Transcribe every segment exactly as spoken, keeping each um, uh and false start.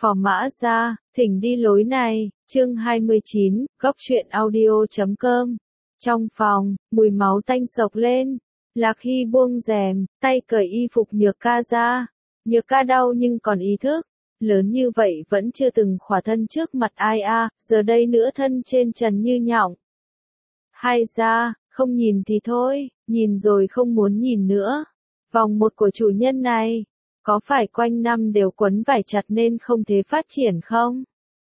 Phò Mã ra, thỉnh đi lối này, chương hai mươi chín, góc truyện audio chấm com. Trong phòng, mùi máu tanh sộc lên. Lạc Hy buông rèm, tay cởi y phục Nhược Ca ra. Nhược Ca đau nhưng còn ý thức. Lớn như vậy vẫn chưa từng khỏa thân trước mặt ai a, à, giờ đây nữa thân trên trần như nhộng. Hay ra, không nhìn thì thôi, nhìn rồi không muốn nhìn nữa. Vòng một của chủ nhân này, có phải quanh năm đều quấn vải chặt nên không thể phát triển không?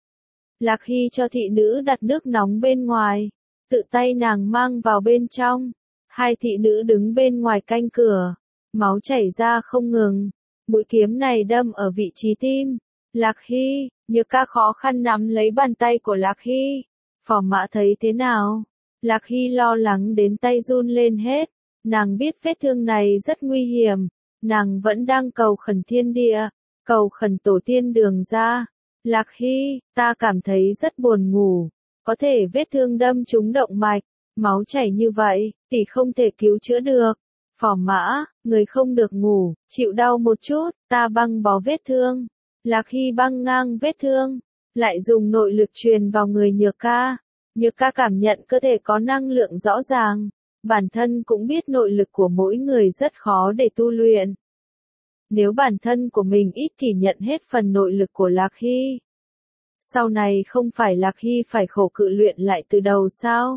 Lạc Hy cho thị nữ đặt nước nóng bên ngoài, tự tay nàng mang vào bên trong. Hai thị nữ đứng bên ngoài canh cửa, máu chảy ra không ngừng. Mũi kiếm này đâm ở vị trí tim. Lạc Hy, Nhược Ca khó khăn nắm lấy bàn tay của Lạc Hy. Phò Mã thấy thế nào? Lạc Hy lo lắng đến tay run lên hết. Nàng biết vết thương này rất nguy hiểm. Nàng vẫn đang cầu khẩn thiên địa, cầu khẩn tổ tiên đường ra. Lạc Hy, ta cảm thấy rất buồn ngủ. Có thể vết thương đâm trúng động mạch, máu chảy như vậy, tỷ không thể cứu chữa được. Phò Mã, người không được ngủ, chịu đau một chút, ta băng bó vết thương. Lạc Hy băng ngang vết thương, lại dùng nội lực truyền vào người Nhược Ca. Nhược Ca cảm nhận cơ thể có năng lượng rõ ràng. Bản thân cũng biết nội lực của mỗi người rất khó để tu luyện. Nếu bản thân của mình ít thì nhận hết phần nội lực của Lạc Hy. Sau này không phải Lạc Hy phải khổ cự luyện lại từ đầu sao?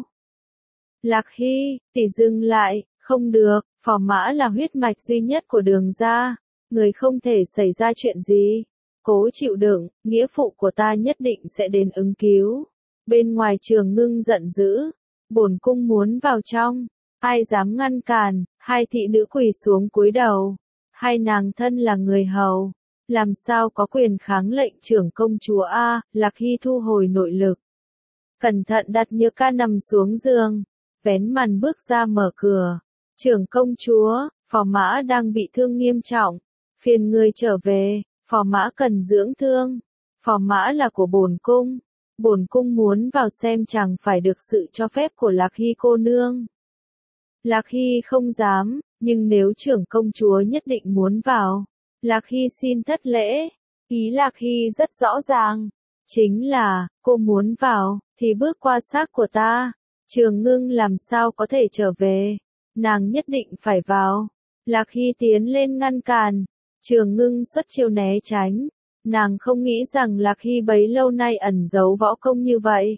Lạc Hy, tỷ dừng lại, không được, Phò Mã là huyết mạch duy nhất của đường ra. Người không thể xảy ra chuyện gì. Cố chịu đựng, nghĩa phụ của ta nhất định sẽ đến ứng cứu. Bên ngoài Trường Ngưng giận dữ. Bổn cung muốn vào trong. Ai dám ngăn cản, hai thị nữ quỳ xuống cúi đầu. Hai nàng thân là người hầu. Làm sao có quyền kháng lệnh trưởng công chúa A, Lạc Hy thu hồi nội lực. Cẩn thận đặt Nhược Ca nằm xuống giường. Vén màn bước ra mở cửa. Trưởng công chúa, Phò Mã đang bị thương nghiêm trọng. Phiền người trở về, Phò Mã cần dưỡng thương. Phò Mã là của bổn cung. Bổn cung muốn vào xem chẳng phải được sự cho phép của Lạc Hy cô nương. Lạc Hy không dám, nhưng nếu trưởng công chúa nhất định muốn vào, Lạc Hy xin thất lễ. Ý Lạc Hy rất rõ ràng, chính là, cô muốn vào, thì bước qua xác của ta. Trường Ngưng làm sao có thể trở về, nàng nhất định phải vào. Lạc Hy tiến lên ngăn cản, Trường Ngưng xuất chiêu né tránh. Nàng không nghĩ rằng Lạc Hy bấy lâu nay ẩn giấu võ công như vậy.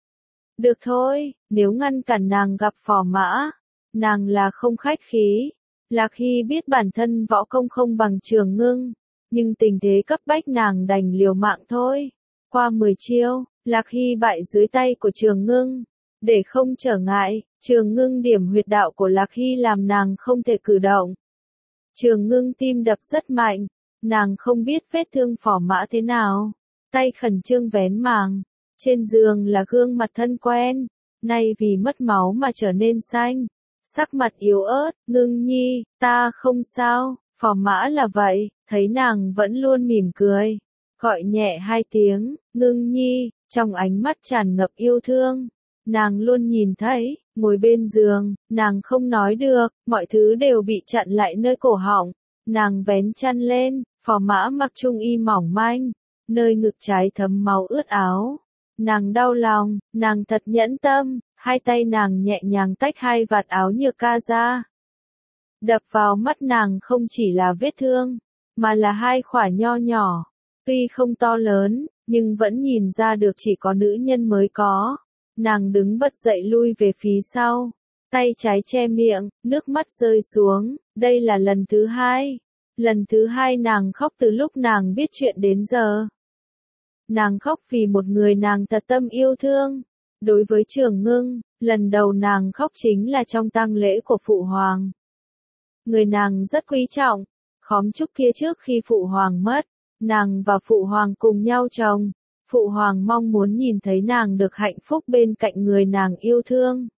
Được thôi, nếu ngăn cản nàng gặp Phò Mã, nàng là không khách khí. Lạc Hy biết bản thân võ công không bằng Trường Ngưng, nhưng tình thế cấp bách nàng đành liều mạng thôi. Qua mười chiêu, Lạc Hy bại dưới tay của Trường Ngưng. Để không trở ngại, Trường Ngưng điểm huyệt đạo của Lạc Hy làm nàng không thể cử động. Trường Ngưng tim đập rất mạnh, nàng không biết vết thương Phò Mã thế nào. Tay khẩn trương vén màng, trên giường là gương mặt thân quen, nay vì mất máu mà trở nên xanh. Sắc mặt yếu ớt, Ngưng nhi, ta không sao, Phò Mã là vậy, thấy nàng vẫn luôn mỉm cười. Gọi nhẹ hai tiếng, Ngưng nhi, trong ánh mắt tràn ngập yêu thương. Nàng luôn nhìn thấy, ngồi bên giường, nàng không nói được, mọi thứ đều bị chặn lại nơi cổ họng. Nàng vén chăn lên, Phò Mã mặc trung y mỏng manh, nơi ngực trái thấm máu ướt áo. Nàng đau lòng, nàng thật nhẫn tâm. Hai tay nàng nhẹ nhàng tách hai vạt áo Nhược Ca ra. Đập vào mắt nàng không chỉ là vết thương, mà là hai khỏa nho nhỏ. Tuy không to lớn, nhưng vẫn nhìn ra được chỉ có nữ nhân mới có. Nàng đứng bật dậy lui về phía sau. Tay trái che miệng, nước mắt rơi xuống. Đây là lần thứ hai. Lần thứ hai nàng khóc từ lúc nàng biết chuyện đến giờ. Nàng khóc vì một người nàng thật tâm yêu thương. Đối với Trường Ngưng, lần đầu nàng khóc chính là trong tang lễ của Phụ Hoàng. Người nàng rất quý trọng, khóm trúc kia trước khi Phụ Hoàng mất, nàng và Phụ Hoàng cùng nhau trồng. Phụ Hoàng mong muốn nhìn thấy nàng được hạnh phúc bên cạnh người nàng yêu thương.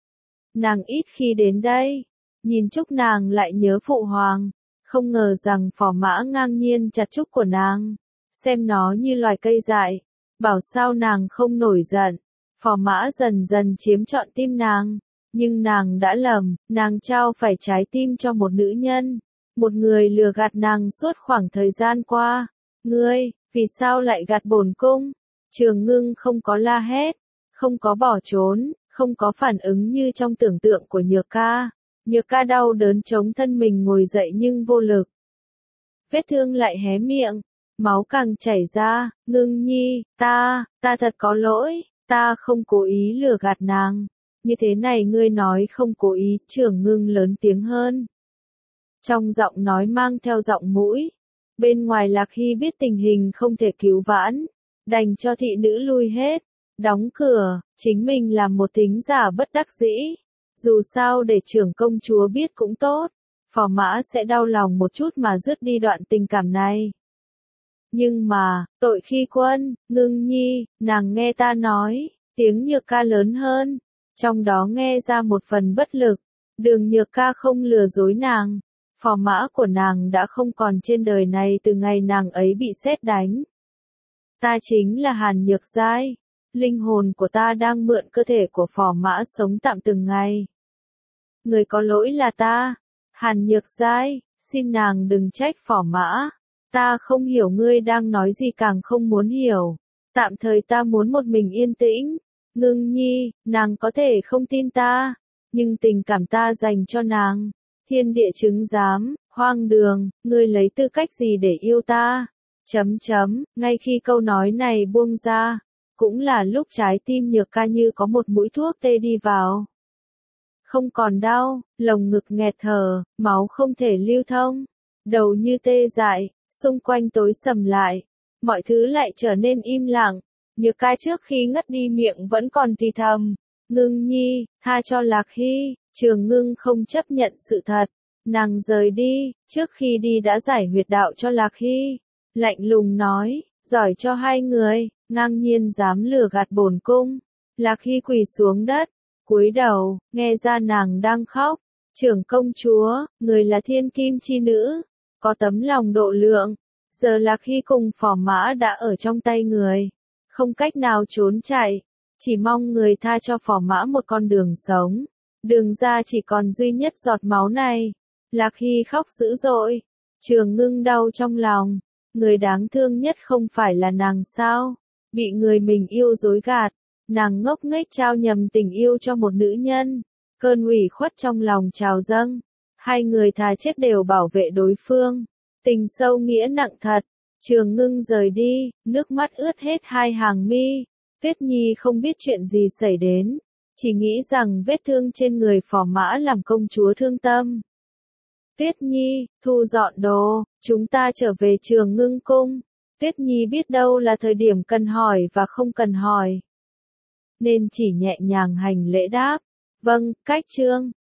Nàng ít khi đến đây, nhìn trúc nàng lại nhớ Phụ Hoàng, không ngờ rằng Phò Mã ngang nhiên chặt trúc của nàng, xem nó như loài cây dại, bảo sao nàng không nổi giận. Phò Mã dần dần chiếm trọn tim nàng, nhưng nàng đã lầm, nàng trao phải trái tim cho một nữ nhân, một người lừa gạt nàng suốt khoảng thời gian qua. Ngươi, Vì sao lại gạt bổn cung? Trường Ngưng không có la hét, không có bỏ trốn, không có phản ứng như trong tưởng tượng của Nhược Ca. Nhược Ca đau đớn chống thân mình ngồi dậy nhưng vô lực. Vết thương lại hé miệng, máu càng chảy ra. Ngưng nhi, ta, ta thật có lỗi, ta không cố ý lừa gạt nàng. Như thế này ngươi nói không cố ý, Trường Ngưng lớn tiếng hơn. Trong giọng nói mang theo giọng mũi. Bên ngoài Lạc Hy biết tình hình không thể cứu vãn, đành cho thị nữ lui hết, đóng cửa, chính mình làm một thính giả bất đắc dĩ. Dù sao để trưởng công chúa biết cũng tốt, Phò Mã sẽ đau lòng một chút mà dứt đi đoạn tình cảm này. Nhưng mà, tội khi quân, Ngưng nhi, nàng nghe ta nói, tiếng Nhược Ca lớn hơn, trong đó nghe ra một phần bất lực. Đường Nhược Ca không lừa dối nàng, Phò Mã của nàng đã không còn trên đời này từ ngày nàng ấy bị sét đánh. Ta chính là Hàn Nhược Giai, linh hồn của ta đang mượn cơ thể của Phò Mã sống tạm từng ngày. Người có lỗi là ta, Hàn Nhược Giai, xin nàng đừng trách Phò Mã. Ta không hiểu ngươi đang nói gì, càng không muốn hiểu. Tạm thời ta muốn một mình yên tĩnh. Ngưng nhi, nàng có thể không tin ta, nhưng tình cảm ta dành cho nàng, thiên địa chứng giám, hoang đường, ngươi lấy tư cách gì để yêu ta? Chấm chấm, ngay khi câu nói này buông ra, cũng là lúc trái tim Nhược Ca như có một mũi thuốc tê đi vào. Không còn đau, lồng ngực nghẹt thở, máu không thể lưu thông, đầu như tê dại, xung quanh tối sầm lại, mọi thứ lại trở nên im lặng. Nhược Ca trước khi ngất đi miệng vẫn còn thì thầm, Ngưng nhi, tha cho Lạc Hy. Trường Ngưng không chấp nhận sự thật, nàng rời đi, trước khi đi đã giải huyệt đạo cho Lạc Hy, lạnh lùng nói, giỏi cho hai người, ngang nhiên dám lừa gạt bổn cung. Lạc Hy quỳ xuống đất, cúi đầu, nghe ra nàng đang khóc. Trưởng công chúa, người là thiên kim chi nữ, có tấm lòng độ lượng, giờ Lạc Hy cùng Phò Mã đã ở trong tay người, không cách nào trốn chạy, chỉ mong người tha cho Phò Mã một con đường sống. Đường ra chỉ còn duy nhất giọt máu này. Lạc Hy khóc dữ dội. Trường Ngưng đau trong lòng. Người đáng thương nhất không phải là nàng sao? Bị người mình yêu dối gạt. Nàng ngốc nghếch trao nhầm tình yêu cho một nữ nhân. Cơn ủy khuất trong lòng trào dâng. Hai người thà chết đều bảo vệ đối phương. Tình sâu nghĩa nặng thật. Trường Ngưng rời đi, nước mắt ướt hết hai hàng mi. Tuyết Nhi không biết chuyện gì xảy đến, chỉ nghĩ rằng vết thương trên người Phò Mã làm công chúa thương tâm. Tuyết Nhi, thu dọn đồ, chúng ta trở về Trường Ngưng cung. Tuyết Nhi biết đâu là thời điểm cần hỏi và không cần hỏi, nên chỉ nhẹ nhàng hành lễ đáp, vâng, cách trương.